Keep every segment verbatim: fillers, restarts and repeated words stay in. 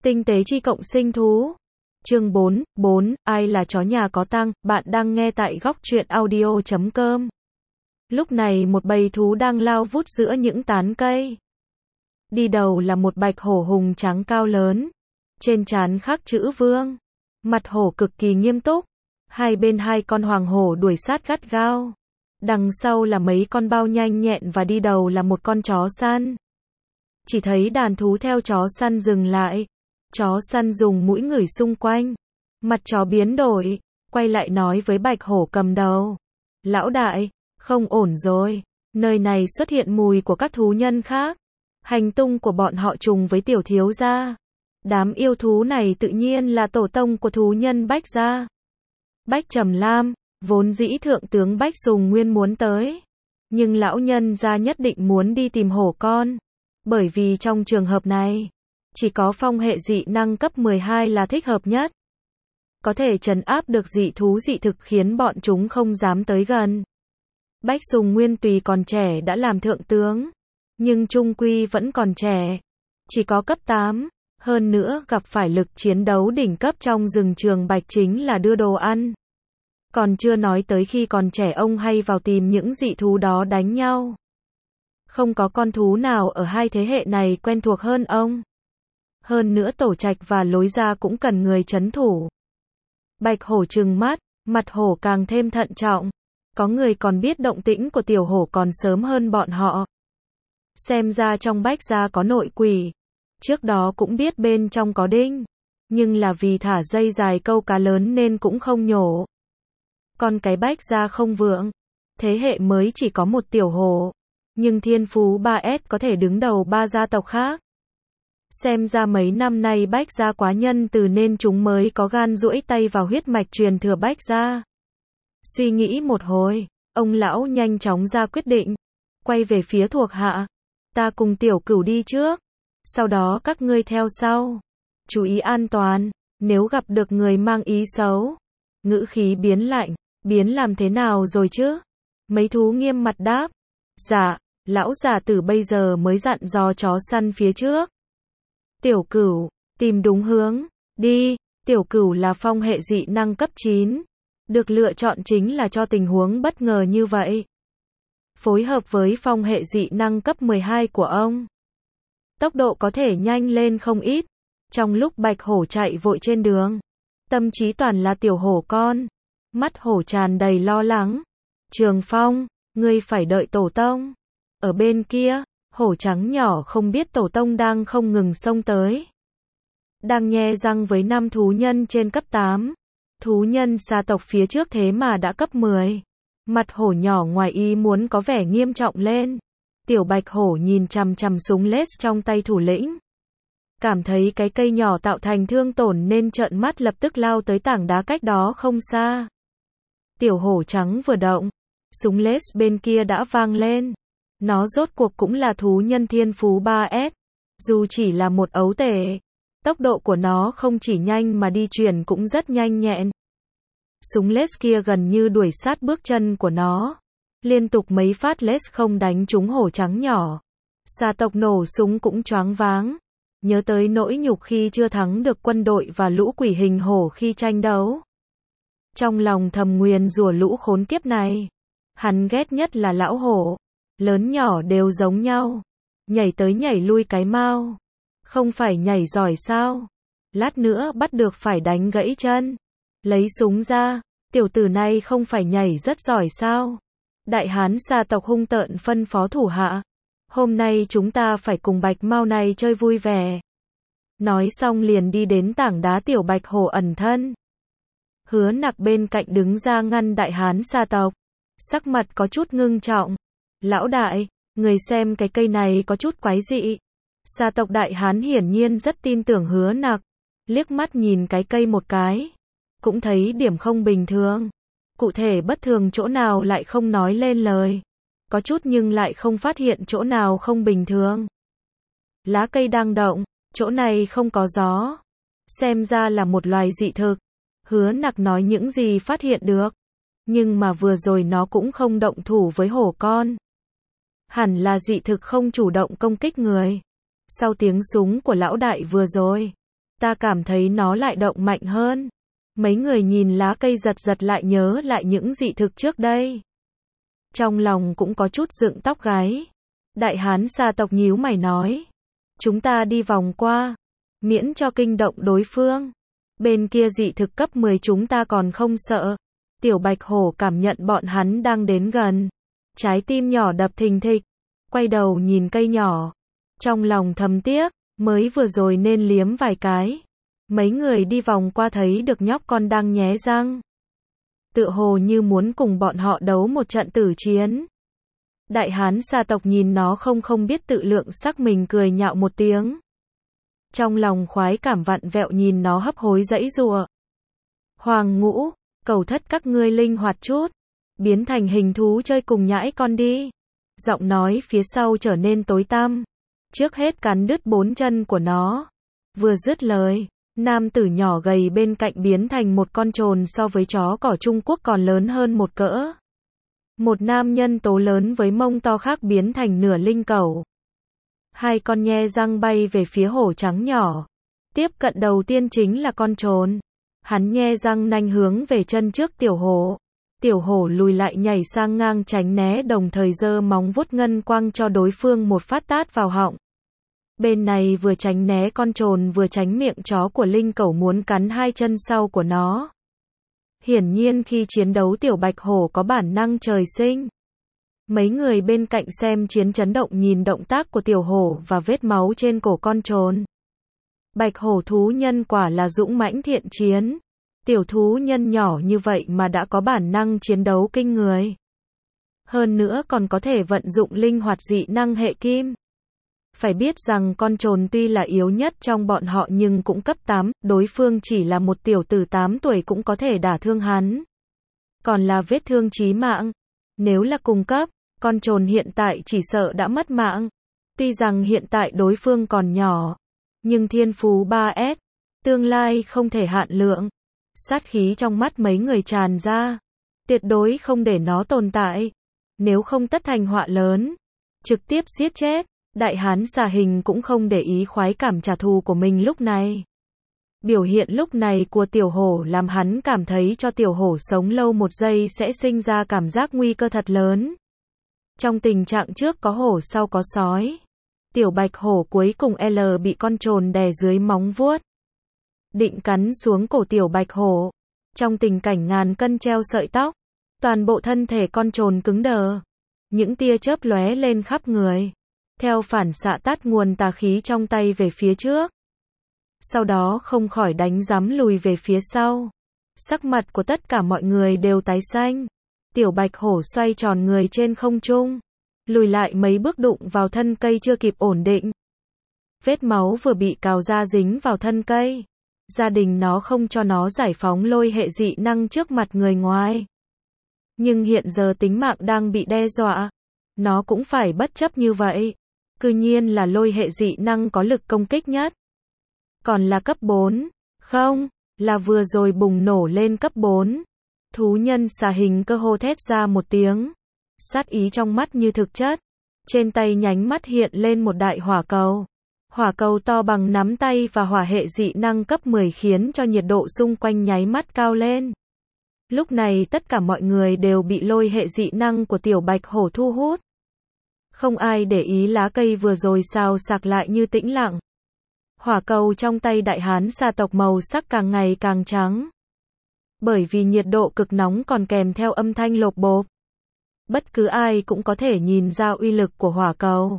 Tinh tế chi cộng sinh thú. Chương bốn, bốn, ai là chó nhà có tang, bạn đang nghe tại góc truyện audio chấm com. Lúc này một bầy thú đang lao vút giữa những tán cây. Đi đầu là một bạch hổ hùng trắng cao lớn. Trên trán khắc chữ vương. Mặt hổ cực kỳ nghiêm túc. Hai bên hai con hoàng hổ đuổi sát gắt gao. Đằng sau là mấy con bao nhanh nhẹn và đi đầu là một con chó săn. Chỉ thấy đàn thú theo chó săn dừng lại. Chó săn dùng mũi ngửi xung quanh. Mặt chó biến đổi, quay lại nói với bạch hổ cầm đầu. Lão đại, không ổn rồi. Nơi này xuất hiện mùi của các thú nhân khác. Hành tung của bọn họ trùng với tiểu thiếu gia. Đám yêu thú này tự nhiên là tổ tông của thú nhân Bách gia. Bách Trầm Lam, vốn dĩ thượng tướng Bách Sùng Nguyên muốn tới. Nhưng lão nhân gia nhất định muốn đi tìm hổ con. Bởi vì trong trường hợp này, chỉ có phong hệ dị năng cấp mười hai là thích hợp nhất. Có thể trấn áp được dị thú dị thực khiến bọn chúng không dám tới gần. Bách Sùng Nguyên tùy còn trẻ đã làm thượng tướng. Nhưng trung quy vẫn còn trẻ. Chỉ có cấp tám. Hơn nữa gặp phải lực chiến đấu đỉnh cấp trong rừng Trường Bạch chính là đưa đồ ăn. Còn chưa nói tới khi còn trẻ ông hay vào tìm những dị thú đó đánh nhau. Không có con thú nào ở hai thế hệ này quen thuộc hơn ông. Hơn nữa tổ trạch và lối ra cũng cần người trấn thủ. Bạch hổ trừng mắt, mặt hổ càng thêm thận trọng. Có người còn biết động tĩnh của tiểu hổ còn sớm hơn bọn họ. Xem ra trong Bách gia có nội quỷ. Trước đó cũng biết bên trong có đinh. Nhưng là vì thả dây dài câu cá lớn nên cũng không nhổ. Còn cái Bách gia không vượng. Thế hệ mới chỉ có một tiểu hổ. Nhưng thiên phú ba S có thể đứng đầu ba gia tộc khác. Xem ra mấy năm nay Bách gia quá nhân từ nên chúng mới có gan duỗi tay vào huyết mạch truyền thừa Bách gia. Suy nghĩ một hồi, ông lão nhanh chóng ra quyết định. Quay về phía thuộc hạ. Ta cùng tiểu cửu đi trước. Sau đó các ngươi theo sau. Chú ý an toàn. Nếu gặp được người mang ý xấu. Ngữ khí biến lạnh. Biến làm thế nào rồi chứ? Mấy thú nghiêm mặt đáp. Dạ, lão già tử bây giờ mới dặn dò chó săn phía trước. Tiểu cửu, tìm đúng hướng. Đi, tiểu cửu là phong hệ dị năng cấp chín. Được lựa chọn chính là cho tình huống bất ngờ như vậy. Phối hợp với phong hệ dị năng cấp mười hai của ông. Tốc độ có thể nhanh lên không ít. Trong lúc bạch hổ chạy vội trên đường. Tâm trí toàn là tiểu hổ con. Mắt hổ tràn đầy lo lắng. Trường Phong, ngươi phải đợi tổ tông. Ở bên kia, hổ trắng nhỏ không biết tổ tông đang không ngừng xông tới. Đang nhe răng với năm thú nhân trên cấp tám. Thú nhân xa tộc phía trước thế mà đã cấp mười. Mặt hổ nhỏ ngoài ý muốn có vẻ nghiêm trọng lên. Tiểu bạch hổ nhìn chằm chằm súng lết trong tay thủ lĩnh. Cảm thấy cái cây nhỏ tạo thành thương tổn nên trợn mắt lập tức lao tới tảng đá cách đó không xa. Tiểu hổ trắng vừa động. Súng lết bên kia đã vang lên. Nó rốt cuộc cũng là thú nhân thiên phú ba S. Dù chỉ là một ấu tể. Tốc độ của nó không chỉ nhanh mà đi chuyển cũng rất nhanh nhẹn. Súng lết kia gần như đuổi sát bước chân của nó. Liên tục mấy phát lết không đánh trúng hổ trắng nhỏ. Xà tộc nổ súng cũng choáng váng. Nhớ tới nỗi nhục khi chưa thắng được quân đội và lũ quỷ hình hổ khi tranh đấu. Trong lòng thầm nguyền rủa lũ khốn kiếp này. Hắn ghét nhất là lão hổ. Lớn nhỏ đều giống nhau. Nhảy tới nhảy lui cái mau. Không phải nhảy giỏi sao? Lát nữa bắt được phải đánh gãy chân. Lấy súng ra. Tiểu tử này không phải nhảy rất giỏi sao? Đại hán xà tộc hung tợn phân phó thủ hạ. Hôm nay chúng ta phải cùng bạch mau này chơi vui vẻ. Nói xong liền đi đến tảng đá tiểu bạch hổ ẩn thân. Hứa Nặc bên cạnh đứng ra ngăn đại hán xà tộc. Sắc mặt có chút ngưng trọng. Lão đại, người xem cái cây này có chút quái dị. Xà tộc đại hán hiển nhiên rất tin tưởng Hứa Nặc. Liếc mắt nhìn cái cây một cái. Cũng thấy điểm không bình thường. Cụ thể bất thường chỗ nào lại không nói lên lời. Có chút nhưng lại không phát hiện chỗ nào không bình thường. Lá cây đang động, chỗ này không có gió. Xem ra là một loài dị thực. Hứa Nặc nói những gì phát hiện được. Nhưng mà vừa rồi nó cũng không động thủ với hổ con. Hẳn là dị thực không chủ động công kích người. Sau tiếng súng của lão đại vừa rồi, Ta cảm thấy nó lại động mạnh hơn. Mấy người nhìn lá cây giật giật lại nhớ lại những dị thực trước đây. Trong lòng cũng có chút dựng tóc gáy. Đại hán xa tộc nhíu mày nói. Chúng ta đi vòng qua. Miễn cho kinh động đối phương. Bên kia dị thực cấp mười chúng ta còn không sợ. Tiểu bạch hổ cảm nhận bọn hắn đang đến gần. Trái tim nhỏ đập thình thịch. Quay đầu nhìn cây nhỏ. Trong lòng thầm tiếc. Mới vừa rồi nên liếm vài cái. Mấy người đi vòng qua thấy được nhóc con đang nhé răng. Tựa hồ như muốn cùng bọn họ đấu một trận tử chiến. Đại hán xa tộc nhìn nó không không biết tự lượng sắc mình cười nhạo một tiếng. Trong lòng khoái cảm vặn vẹo nhìn nó hấp hối giãy giụa. Hoàng ngũ, cầu thất các ngươi linh hoạt chút. Biến thành hình thú chơi cùng nhãi con đi. Giọng nói phía sau trở nên tối tăm. Trước hết cắn đứt bốn chân của nó. Vừa dứt lời, nam tử nhỏ gầy bên cạnh biến thành một con trồn so với chó cỏ Trung Quốc còn lớn hơn một cỡ. Một nam nhân tố lớn với mông to khác biến thành nửa linh cẩu. Hai con nhe răng bay về phía hổ trắng nhỏ. Tiếp cận đầu tiên chính là con trồn. Hắn nhe răng nanh hướng về chân trước tiểu hổ. Tiểu hổ lùi lại nhảy sang ngang tránh né đồng thời giơ móng vuốt ngân quang cho đối phương một phát tát vào họng. Bên này vừa tránh né con trồn vừa tránh miệng chó của linh cẩu muốn cắn hai chân sau của nó. Hiển nhiên khi chiến đấu tiểu bạch hổ có bản năng trời sinh. Mấy người bên cạnh xem chiến chấn động nhìn động tác của tiểu hổ và vết máu trên cổ con trồn. Bạch hổ thú nhân quả là dũng mãnh thiện chiến. Tiểu thú nhân nhỏ như vậy mà đã có bản năng chiến đấu kinh người. Hơn nữa còn có thể vận dụng linh hoạt dị năng hệ kim. Phải biết rằng con trồn tuy là yếu nhất trong bọn họ nhưng cũng cấp tám, đối phương chỉ là một tiểu tử tám tuổi cũng có thể đả thương hắn. Còn là vết thương chí mạng. Nếu là cùng cấp, con trồn hiện tại chỉ sợ đã mất mạng. Tuy rằng hiện tại đối phương còn nhỏ, nhưng thiên phú ba S, tương lai không thể hạn lượng. Sát khí trong mắt mấy người tràn ra. Tuyệt đối không để nó tồn tại. Nếu không tất thành họa lớn. Trực tiếp giết chết. Đại hán xà hình cũng không để ý khoái cảm trả thù của mình lúc này. Biểu hiện lúc này của tiểu hổ làm hắn cảm thấy cho tiểu hổ sống lâu một giây sẽ sinh ra cảm giác nguy cơ thật lớn. Trong tình trạng trước có hổ sau có sói. Tiểu bạch hổ cuối cùng L bị con trồn đè dưới móng vuốt. Định cắn xuống cổ tiểu bạch hổ. Trong tình cảnh ngàn cân treo sợi tóc. Toàn bộ thân thể con trồn cứng đờ. Những tia chớp lóe lên khắp người. Theo phản xạ tát nguồn tà khí trong tay về phía trước. Sau đó không khỏi đánh giám lùi về phía sau. Sắc mặt của tất cả mọi người đều tái xanh. Tiểu bạch hổ xoay tròn người trên không trung. Lùi lại mấy bước đụng vào thân cây chưa kịp ổn định. Vết máu vừa bị cào ra dính vào thân cây. Gia đình nó không cho nó giải phóng lôi hệ dị năng trước mặt người ngoài. Nhưng hiện giờ tính mạng đang bị đe dọa. Nó cũng phải bất chấp như vậy. Cư nhiên là lôi hệ dị năng có lực công kích nhất. Còn là cấp bốn. Không, là vừa rồi bùng nổ lên cấp bốn. Thú nhân xà hình cơ hồ thét ra một tiếng. Sát ý trong mắt như thực chất. Trên tay nhánh mắt hiện lên một đại hỏa cầu. Hỏa cầu to bằng nắm tay và hỏa hệ dị năng cấp mười khiến cho nhiệt độ xung quanh nháy mắt cao lên. Lúc này tất cả mọi người đều bị lôi hệ dị năng của tiểu bạch hổ thu hút. Không ai để ý lá cây vừa rồi xào xạc lại như tĩnh lặng. Hỏa cầu trong tay đại hán xà tộc màu sắc càng ngày càng trắng. Bởi vì nhiệt độ cực nóng còn kèm theo âm thanh lộp bộp. Bất cứ ai cũng có thể nhìn ra uy lực của hỏa cầu.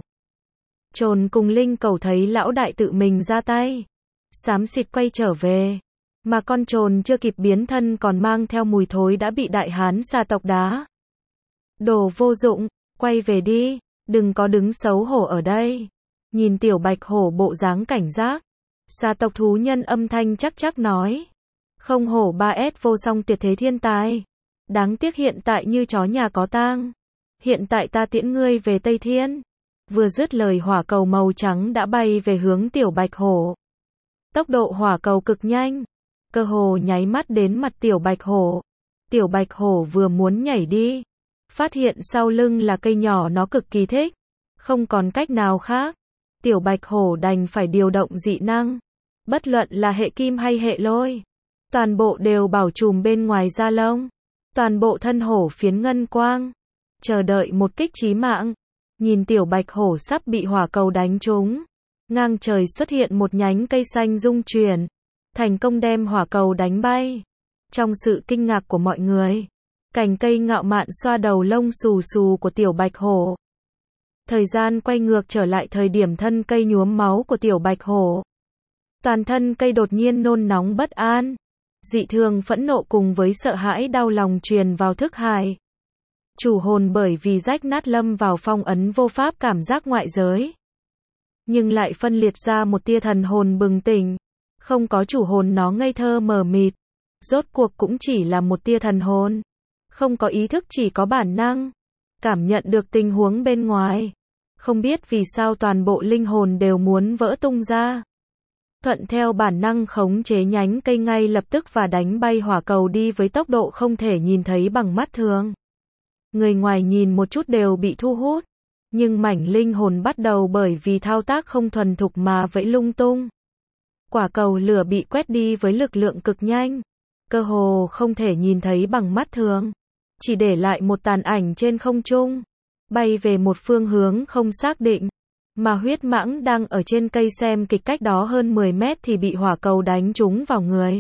Trồn cùng linh cẩu thấy lão đại tự mình ra tay. Xám xịt quay trở về. Mà con trồn chưa kịp biến thân còn mang theo mùi thối đã bị đại hán xà tộc đá. Đồ vô dụng, quay về đi, đừng có đứng xấu hổ ở đây. Nhìn tiểu bạch hổ bộ dáng cảnh giác. Xà tộc thú nhân âm thanh chắc chắc nói. Không hổ ba S vô song tuyệt thế thiên tài. Đáng tiếc hiện tại như chó nhà có tang. Hiện tại ta tiễn ngươi về Tây Thiên. Vừa dứt lời hỏa cầu màu trắng đã bay về hướng tiểu bạch hổ. Tốc độ hỏa cầu cực nhanh. Cơ hồ nháy mắt đến mặt tiểu bạch hổ. Tiểu bạch hổ vừa muốn nhảy đi. Phát hiện sau lưng là cây nhỏ nó cực kỳ thích. Không còn cách nào khác. Tiểu bạch hổ đành phải điều động dị năng. Bất luận là hệ kim hay hệ lôi, toàn bộ đều bảo trùm bên ngoài da lông. Toàn bộ thân hổ phiến ngân quang, chờ đợi một kích chí mạng. Nhìn tiểu bạch hổ sắp bị hỏa cầu đánh trúng, ngang trời xuất hiện một nhánh cây xanh rung chuyển, thành công đem hỏa cầu đánh bay. Trong sự kinh ngạc của mọi người, cành cây ngạo mạn xoa đầu lông xù xù của tiểu bạch hổ. Thời gian quay ngược trở lại thời điểm thân cây nhuốm máu của tiểu bạch hổ. Toàn thân cây đột nhiên nôn nóng bất an, dị thường phẫn nộ cùng với sợ hãi đau lòng truyền vào thức hải. Chủ hồn bởi vì rách nát lâm vào phong ấn vô pháp cảm giác ngoại giới, nhưng lại phân liệt ra một tia thần hồn bừng tỉnh. Không có chủ hồn nó ngây thơ mờ mịt, rốt cuộc cũng chỉ là một tia thần hồn, không có ý thức, chỉ có bản năng cảm nhận được tình huống bên ngoài. Không biết vì sao toàn bộ linh hồn đều muốn vỡ tung ra. Thuận theo bản năng khống chế nhánh cây ngay lập tức và đánh bay hỏa cầu đi với tốc độ không thể nhìn thấy bằng mắt thường. Người ngoài nhìn một chút đều bị thu hút, nhưng mảnh linh hồn bắt đầu bởi vì thao tác không thuần thục mà vẫy lung tung. Quả cầu lửa bị quét đi với lực lượng cực nhanh, cơ hồ không thể nhìn thấy bằng mắt thường, chỉ để lại một tàn ảnh trên không trung, bay về một phương hướng không xác định. Mà huyết mãng đang ở trên cây xem kịch cách đó hơn mười mét thì bị hỏa cầu đánh trúng vào người.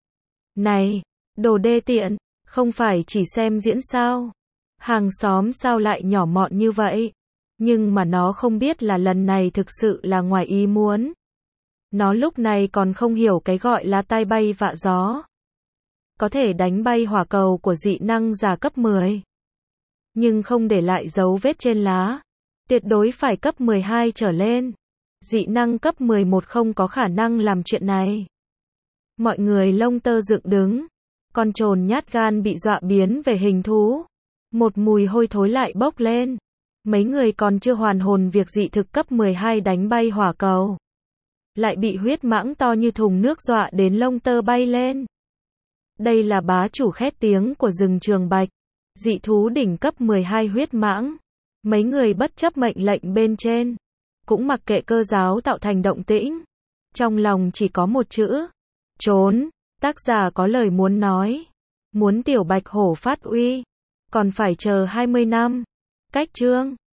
Này, đồ đê tiện, không phải chỉ xem diễn sao? Hàng xóm sao lại nhỏ mọn như vậy? Nhưng mà nó không biết là lần này thực sự là ngoài ý muốn. Nó lúc này còn không hiểu cái gọi là tai bay vạ gió. Có thể đánh bay hỏa cầu của dị năng giả cấp mười, nhưng không để lại dấu vết trên lá. Tuyệt đối phải cấp mười hai trở lên. Dị năng cấp mười một không có khả năng làm chuyện này. Mọi người lông tơ dựng đứng. Con trồn nhát gan bị dọa biến về hình thú. Một mùi hôi thối lại bốc lên. Mấy người còn chưa hoàn hồn việc dị thực cấp mười hai đánh bay hỏa cầu, lại bị huyết mãng to như thùng nước dọa đến lông tơ bay lên. Đây là bá chủ khét tiếng của rừng Trường Bạch. Dị thú đỉnh cấp mười hai huyết mãng. Mấy người bất chấp mệnh lệnh bên trên, cũng mặc kệ cơ giáo tạo thành động tĩnh. Trong lòng chỉ có một chữ: trốn. Tác giả có lời muốn nói. Muốn tiểu bạch hổ phát uy, còn phải chờ hai mươi năm. Cách chương